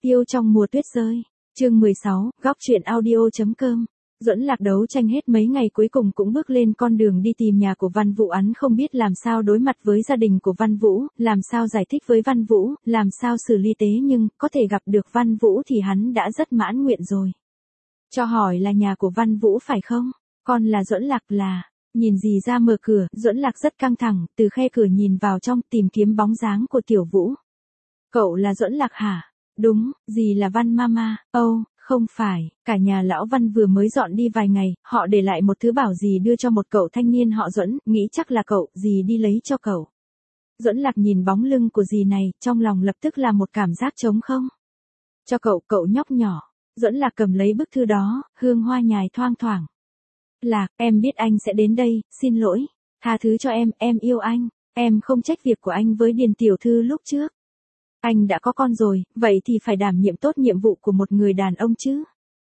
Yêu trong mùa tuyết rơi. Chương 16, góc truyện audio.com. Duẫn Lạc đấu tranh hết mấy ngày cuối cùng cũng bước lên con đường đi tìm nhà của Văn Vũ. Hắn không biết làm sao đối mặt với gia đình của Văn Vũ, làm sao giải thích với Văn Vũ, làm sao xử lý tế, nhưng có thể gặp được Văn Vũ thì hắn đã rất mãn nguyện rồi. Cho hỏi là nhà của Văn Vũ phải không? Con là Duẫn Lạc. Là. Nhìn dì ra mở cửa, Duẫn Lạc rất căng thẳng, từ khe cửa nhìn vào trong tìm kiếm bóng dáng của Tiểu Vũ. Cậu là Duẫn Lạc hả? Đúng, dì là Văn Mama. Không phải, cả nhà lão Văn vừa mới dọn đi vài ngày, họ để lại một thứ bảo dì đưa cho một cậu thanh niên họ Duẫn, nghĩ chắc là cậu, dì đi lấy cho cậu. Duẫn Lạc nhìn bóng lưng của dì này, trong lòng lập tức là một cảm giác trống không. Cho cậu, cậu nhóc nhỏ. Duẫn Lạc cầm lấy bức thư đó, hương hoa nhài thoang thoảng. Lạc, em biết anh sẽ đến đây, xin lỗi. Tha thứ cho em yêu anh. Em không trách việc của anh với Điền tiểu thư lúc trước. Anh đã có con rồi, vậy thì phải đảm nhiệm tốt nhiệm vụ của một người đàn ông chứ.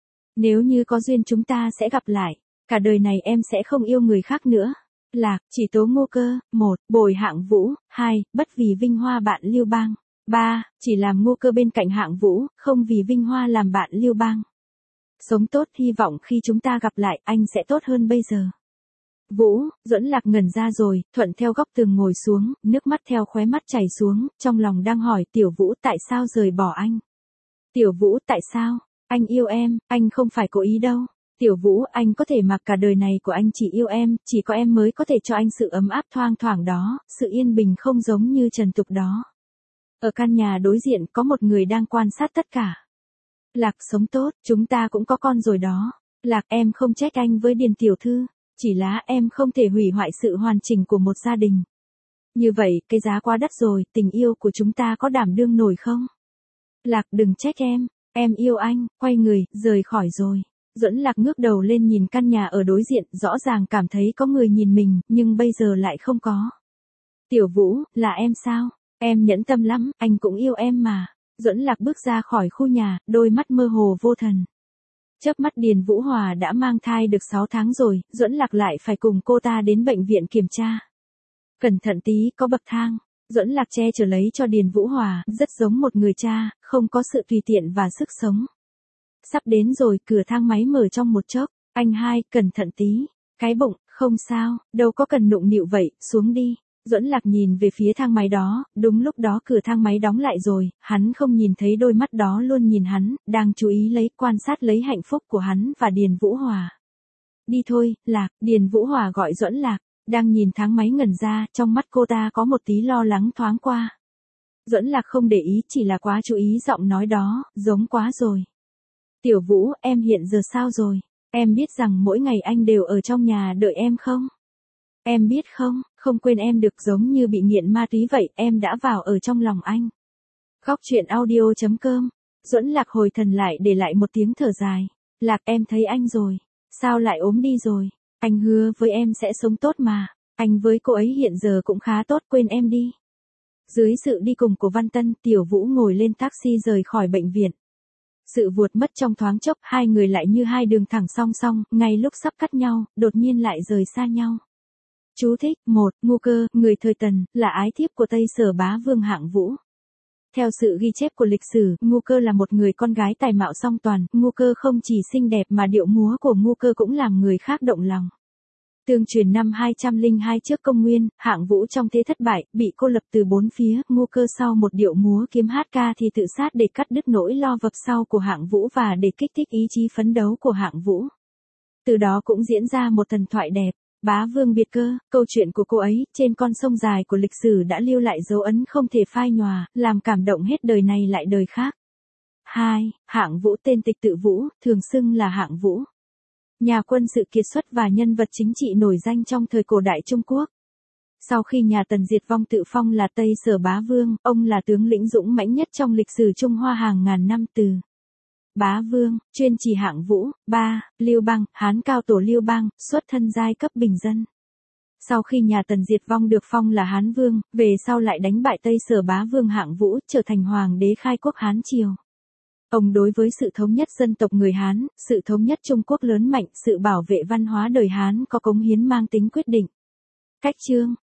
Nếu như có duyên chúng ta sẽ gặp lại, cả đời này em sẽ không yêu người khác nữa. Lạc, chỉ tố Ngô Cơ. 1. Bồi Hạng Vũ. 2. Bất vì vinh hoa bạn Lưu Bang. 3. Chỉ làm Ngô Cơ bên cạnh Hạng Vũ, không vì vinh hoa làm bạn Lưu Bang. Sống tốt, hy vọng khi chúng ta gặp lại, anh sẽ tốt hơn bây giờ. Vũ. Duẫn Lạc ngẩn ra rồi, thuận theo góc tường ngồi xuống, nước mắt theo khóe mắt chảy xuống, trong lòng đang hỏi Tiểu Vũ tại sao rời bỏ anh. Tiểu Vũ tại sao? Anh yêu em, anh không phải cố ý đâu. Tiểu Vũ, anh có thể mặc cả đời này của anh chỉ yêu em, chỉ có em mới có thể cho anh sự ấm áp thoang thoảng đó, sự yên bình không giống như trần tục đó. Ở căn nhà đối diện có một người đang quan sát tất cả. Lạc, sống tốt, chúng ta cũng có con rồi đó. Lạc, em không trách anh với Điền tiểu thư. Chỉ là em không thể hủy hoại sự hoàn chỉnh của một gia đình. Như vậy, cái giá quá đắt rồi, tình yêu của chúng ta có đảm đương nổi không? Lạc, đừng trách em yêu anh. Quay người, rời khỏi rồi. Duẫn Lạc ngước đầu lên nhìn căn nhà ở đối diện, rõ ràng cảm thấy có người nhìn mình, nhưng bây giờ lại không có. Tiểu Vũ, là em sao? Em nhẫn tâm lắm, anh cũng yêu em mà. Duẫn Lạc bước ra khỏi khu nhà, đôi mắt mơ hồ vô thần. Chớp mắt Điền Vũ Hòa đã mang thai được 6 tháng rồi, Duẫn Lạc lại phải cùng cô ta đến bệnh viện kiểm tra. Cẩn thận tí, có bậc thang. Duẫn Lạc che chở lấy cho Điền Vũ Hòa, rất giống một người cha, không có sự tùy tiện và sức sống. Sắp đến rồi, cửa thang máy mở trong một chốc. Anh hai, cẩn thận tí. Cái bụng, không sao, đâu có cần nụng nịu vậy, xuống đi. Duẫn Lạc nhìn về phía thang máy đó, đúng lúc đó cửa thang máy đóng lại rồi, hắn không nhìn thấy đôi mắt đó luôn nhìn hắn, đang chú ý quan sát lấy hạnh phúc của hắn và Điền Vũ Hòa. Đi thôi, Lạc, Điền Vũ Hòa gọi Duẫn Lạc, đang nhìn thang máy ngẩn ra, trong mắt cô ta có một tí lo lắng thoáng qua. Duẫn Lạc không để ý, chỉ là quá chú ý giọng nói đó, giống quá rồi. Tiểu Vũ, em hiện giờ sao rồi? Em biết rằng mỗi ngày anh đều ở trong nhà đợi em không? Em biết không quên em được, giống như bị nghiện ma túy vậy, em đã vào ở trong lòng anh. Góc truyện audio.com. Duẫn Lạc hồi thần lại để lại một tiếng thở dài. Lạc, em thấy anh rồi. Sao lại ốm đi rồi? Anh hứa với em sẽ sống tốt mà. Anh với cô ấy hiện giờ cũng khá tốt, quên em đi. Dưới sự đi cùng của Văn Tân, Tiểu Vũ ngồi lên taxi rời khỏi bệnh viện. Sự vuột mất trong thoáng chốc, hai người lại như hai đường thẳng song song, ngay lúc sắp cắt nhau, đột nhiên lại rời xa nhau. Chú thích. 1. Ngô Cơ, người thời Tần, là ái thiếp của Tây Sở Bá Vương Hạng Vũ. Theo sự ghi chép của lịch sử, Ngô Cơ là một người con gái tài mạo song toàn, Ngô Cơ không chỉ xinh đẹp mà điệu múa của Ngô Cơ cũng làm người khác động lòng. Tương truyền năm 202 trước công nguyên, Hạng Vũ trong thế thất bại, bị cô lập từ bốn phía, Ngô Cơ sau một điệu múa kiếm hát ca thì tự sát để cắt đứt nỗi lo vập sau của Hạng Vũ và để kích thích ý chí phấn đấu của Hạng Vũ. Từ đó cũng diễn ra một thần thoại đẹp. Bá Vương Biệt Cơ, câu chuyện của cô ấy, trên con sông dài của lịch sử đã lưu lại dấu ấn không thể phai nhòa, làm cảm động hết đời này lại đời khác. 2. Hạng Vũ, tên Tịch Tự Vũ, thường xưng là Hạng Vũ. Nhà quân sự kiệt xuất và nhân vật chính trị nổi danh trong thời cổ đại Trung Quốc. Sau khi nhà Tần diệt vong tự phong là Tây Sở Bá Vương, ông là tướng lĩnh dũng mãnh nhất trong lịch sử Trung Hoa hàng ngàn năm từ. Bá Vương, chuyên chỉ Hạng Vũ. 3. Lưu Bang, Hán cao tổ Lưu Bang, xuất thân giai cấp bình dân. Sau khi nhà Tần diệt vong được phong là Hán Vương, về sau lại đánh bại Tây Sở Bá Vương Hạng Vũ, trở thành hoàng đế khai quốc Hán Triều. Ông đối với sự thống nhất dân tộc người Hán, sự thống nhất Trung Quốc lớn mạnh, sự bảo vệ văn hóa đời Hán có cống hiến mang tính quyết định. Cách chương,